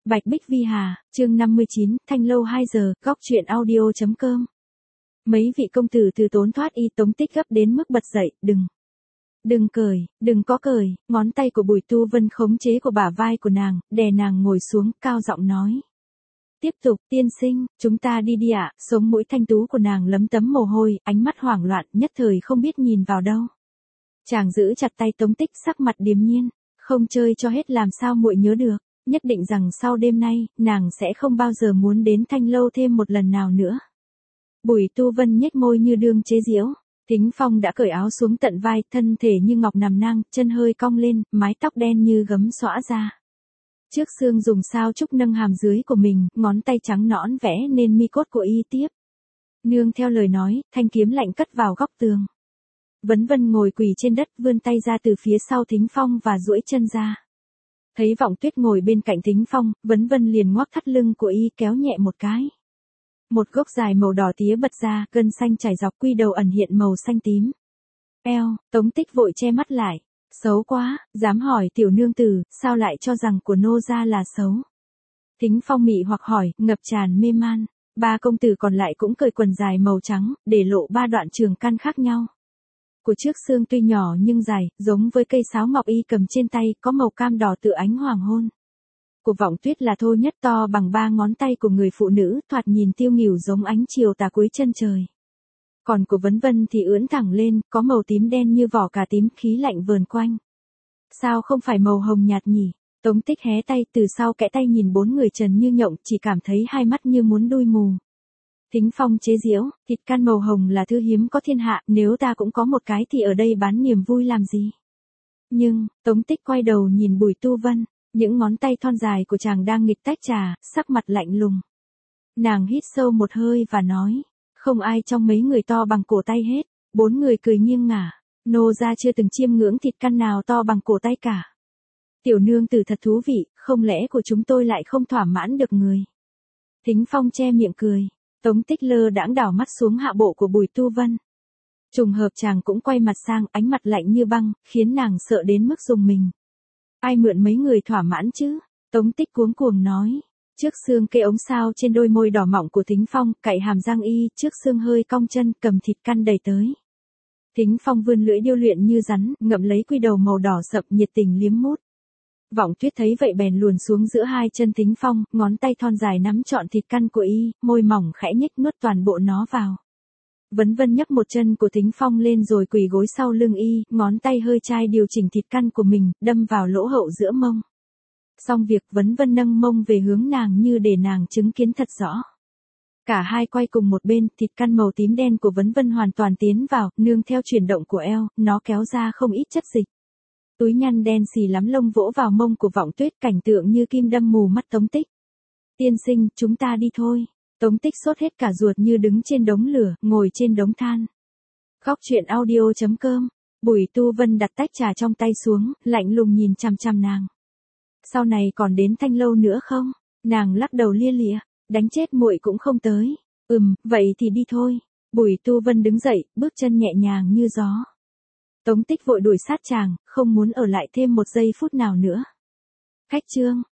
Bạch Bích Vi Hà, chương 59, Thanh lâu 2 giờ, góc truyện audio.com. Mấy vị công tử từ tốn thoát y Tống Tích gấp đến mức bật dậy, đừng cởi, đừng có cởi, ngón tay của Bùi Tu Vân khống chế của bả vai của nàng, đè nàng ngồi xuống, cao giọng nói. Tiếp tục, tiên sinh, chúng ta đi đi ạ, sống mũi thanh tú của nàng lấm tấm mồ hôi, ánh mắt hoảng loạn, nhất thời không biết nhìn vào đâu. Chàng giữ chặt tay Tống Tích, sắc mặt điềm nhiên, không chơi cho hết làm sao muội nhớ được. Nhất định rằng sau đêm nay, nàng sẽ không bao giờ muốn đến Thanh lâu thêm một lần nào nữa. Bùi Tu Vân nhếch môi như đương chế giễu. Thính Phong đã cởi áo xuống tận vai, thân thể như ngọc nằm nang, chân hơi cong lên, mái tóc đen như gấm xõa ra. Trước xương dùng sao trúc nâng hàm dưới của mình, ngón tay trắng nõn vẽ nên mi cốt của y tiếp. Nương theo lời nói, thanh kiếm lạnh cất vào góc tường. Vấn Vân ngồi quỳ trên đất, vươn tay ra từ phía sau Thính Phong và duỗi chân ra. Thấy Vọng Tuyết ngồi bên cạnh Thính Phong, Vấn Vân liền ngoắc thắt lưng của y kéo nhẹ một cái. Một gốc dài màu đỏ tía bật ra, gân xanh trải dọc quy đầu ẩn hiện màu xanh tím. Eo, Tống Tích vội che mắt lại. Xấu quá, dám hỏi tiểu nương tử, sao lại cho rằng của nô gia là xấu. Thính Phong mị hoặc hỏi, ngập tràn mê man. Ba công tử còn lại cũng cởi quần dài màu trắng, để lộ ba đoạn trường căn khác nhau. Của trước xương tuy nhỏ nhưng dài, giống với cây sáo ngọc y cầm trên tay, có màu cam đỏ tựa ánh hoàng hôn. Của Vọng Tuyết là thô nhất, to bằng 3 ngón tay của người phụ nữ, thoạt nhìn tiêu nghỉu giống ánh chiều tà cuối chân trời. Còn của Vấn Vân thì ưỡn thẳng lên, có màu tím đen như vỏ cà tím, khí lạnh vờn quanh. Sao không phải màu hồng nhạt nhỉ? Tống Tích hé tay, từ sau kẽ tay nhìn 4 người trần như nhộng, chỉ cảm thấy hai mắt như muốn đui mù. Thính Phong chế giễu, thịt can màu hồng là thứ hiếm có thiên hạ, nếu ta cũng có một cái thì ở đây bán niềm vui làm gì. Nhưng, Tống Tích quay đầu nhìn Bùi Tu Vân, những ngón tay thon dài của chàng đang nghịch tách trà, sắc mặt lạnh lùng. Nàng hít sâu một hơi và nói, không ai trong mấy người to bằng cổ tay hết. 4 người cười nghiêng ngả, nô gia chưa từng chiêm ngưỡng thịt căn nào to bằng cổ tay cả. Tiểu nương tử thật thú vị, không lẽ của chúng tôi lại không thỏa mãn được người. Thính Phong che miệng cười. Tống Tích lơ đãng đảo mắt xuống hạ bộ của Bùi Tu Vân. Trùng hợp chàng cũng quay mặt sang, ánh mặt lạnh như băng, khiến nàng sợ đến mức rùng mình. Ai mượn mấy người thỏa mãn chứ? Tống Tích cuống cuồng nói. Trước xương cây ống sao trên đôi môi đỏ mọng của Thính Phong, cạy hàm răng y, trước xương hơi cong chân, cầm thịt căn đầy tới. Thính Phong vươn lưỡi điêu luyện như rắn, ngậm lấy quy đầu màu đỏ sậm, nhiệt tình liếm mút. Vọng Tuyết thấy vậy bèn luồn xuống giữa hai chân Thính Phong, ngón tay thon dài nắm trọn thịt căn của y, môi mỏng khẽ nhếch nuốt toàn bộ nó vào. Vấn Vân nhấc một chân của Thính Phong lên rồi quỳ gối sau lưng y, ngón tay hơi chai điều chỉnh thịt căn của mình, đâm vào lỗ hậu giữa mông. Xong việc, Vấn Vân nâng mông về hướng nàng như để nàng chứng kiến thật rõ. Cả hai quay cùng một bên, thịt căn màu tím đen của Vấn Vân hoàn toàn tiến vào, nương theo chuyển động của eo, nó kéo ra không ít chất dịch. Túi nhăn đen xì lắm lông vỗ vào mông của Vọng Tuyết, cảnh tượng như kim đâm mù mắt Tống Tích. Tiên sinh, chúng ta đi thôi. Tống Tích sốt hết cả ruột như đứng trên đống lửa, ngồi trên đống than. Góc truyện audio.com. Bùi Tu Vân đặt tách trà trong tay xuống, lạnh lùng nhìn chằm chằm nàng. Sau này còn đến Thanh lâu nữa không? Nàng lắc đầu lia lịa, đánh chết muội cũng không tới. Vậy thì đi thôi. Bùi Tu Vân đứng dậy, bước chân nhẹ nhàng như gió. Tống Tích vội đuổi sát chàng, không muốn ở lại thêm một giây phút nào nữa. Khách trương,